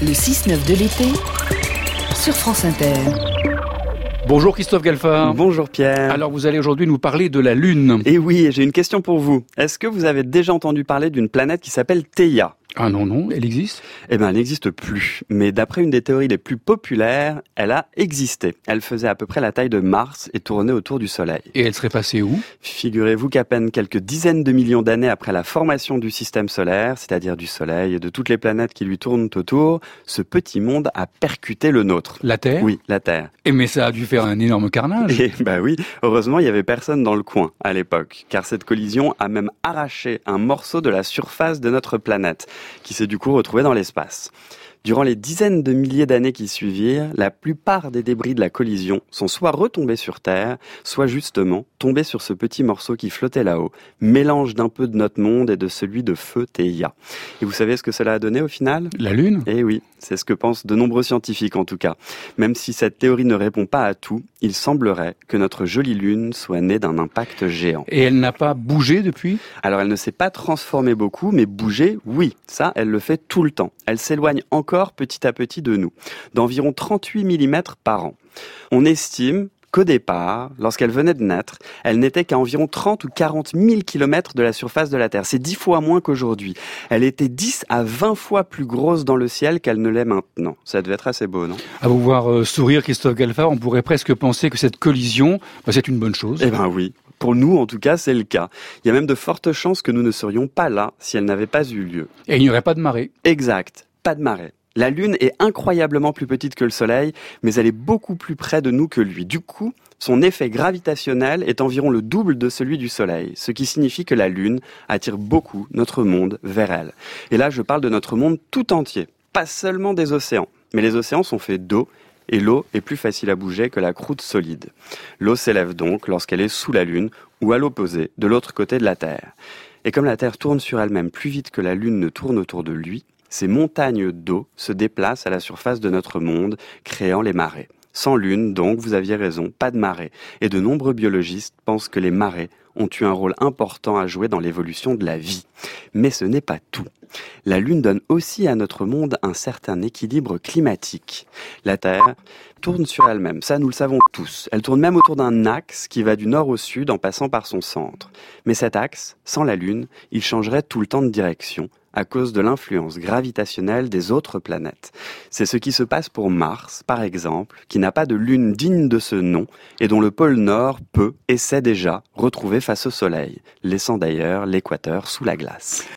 Le 6-9 de l'été sur France Inter. Bonjour Christophe Galfard. Bonjour Pierre. Alors vous allez aujourd'hui nous parler de la Lune. Et oui, j'ai une question pour vous. Est-ce que vous avez déjà entendu parler d'une planète qui s'appelle Theia ? Ah non, elle existe ? Eh bien, elle n'existe plus. Mais d'après une des théories les plus populaires, elle a existé. Elle faisait à peu près la taille de Mars et tournait autour du Soleil. Et elle serait passée où ? Figurez-vous qu'à peine quelques dizaines de millions d'années après la formation du système solaire, c'est-à-dire du Soleil et de toutes les planètes qui lui tournent autour, ce petit monde a percuté le nôtre. La Terre ? Oui, la Terre. Mais ça a dû faire un énorme carnage. Et oui, heureusement, il n'y avait personne dans le coin à l'époque, car cette collision a même arraché un morceau de la surface de notre planète, qui s'est du coup retrouvé dans l'espace. Durant les dizaines de milliers d'années qui suivirent, la plupart des débris de la collision sont soit retombés sur Terre, soit justement tombés sur ce petit morceau qui flottait là-haut, mélange d'un peu de notre monde et de celui de feu Theia. Et vous savez ce que cela a donné au final ? La Lune ? Eh oui, c'est ce que pensent de nombreux scientifiques en tout cas. Même si cette théorie ne répond pas à tout, il semblerait que notre jolie Lune soit née d'un impact géant. Et elle n'a pas bougé depuis ? Alors elle ne s'est pas transformée beaucoup, mais bouger, oui, ça elle le fait tout le temps. Elle s'éloigne encore petit à petit de nous, d'environ 38 mm par an. On estime qu'au départ, lorsqu'elle venait de naître, elle n'était qu'à environ 30 ou 40 000 km de la surface de la Terre. C'est 10 fois moins qu'aujourd'hui. Elle était 10 à 20 fois plus grosse dans le ciel qu'elle ne l'est maintenant. Ça devait être assez beau, non ? À vous voir sourire, Christophe Galfard, on pourrait presque penser que cette collision, c'est une bonne chose. Eh ben oui. Pour nous, en tout cas, c'est le cas. Il y a même de fortes chances que nous ne serions pas là si elle n'avait pas eu lieu. Et il n'y aurait pas de marée. Exact. Pas de marée. La Lune est incroyablement plus petite que le Soleil, mais elle est beaucoup plus près de nous que lui. Du coup, son effet gravitationnel est environ le double de celui du Soleil, ce qui signifie que la Lune attire beaucoup notre monde vers elle. Et là, je parle de notre monde tout entier, pas seulement des océans. Mais les océans sont faits d'eau, et l'eau est plus facile à bouger que la croûte solide. L'eau s'élève donc lorsqu'elle est sous la Lune, ou à l'opposé, de l'autre côté de la Terre. Et comme la Terre tourne sur elle-même plus vite que la Lune ne tourne autour de lui, ces montagnes d'eau se déplacent à la surface de notre monde, créant les marées. Sans lune, donc, vous aviez raison, pas de marée. Et de nombreux biologistes pensent que les marées ont eu un rôle important à jouer dans l'évolution de la vie. Mais ce n'est pas tout. La Lune donne aussi à notre monde un certain équilibre climatique. La Terre tourne sur elle-même, ça nous le savons tous. Elle tourne même autour d'un axe qui va du nord au sud en passant par son centre. Mais cet axe, sans la Lune, il changerait tout le temps de direction, à cause de l'influence gravitationnelle des autres planètes. C'est ce qui se passe pour Mars, par exemple, qui n'a pas de lune digne de ce nom et dont le pôle Nord peut et sait déjà retrouver face au Soleil, laissant d'ailleurs l'équateur sous la glace.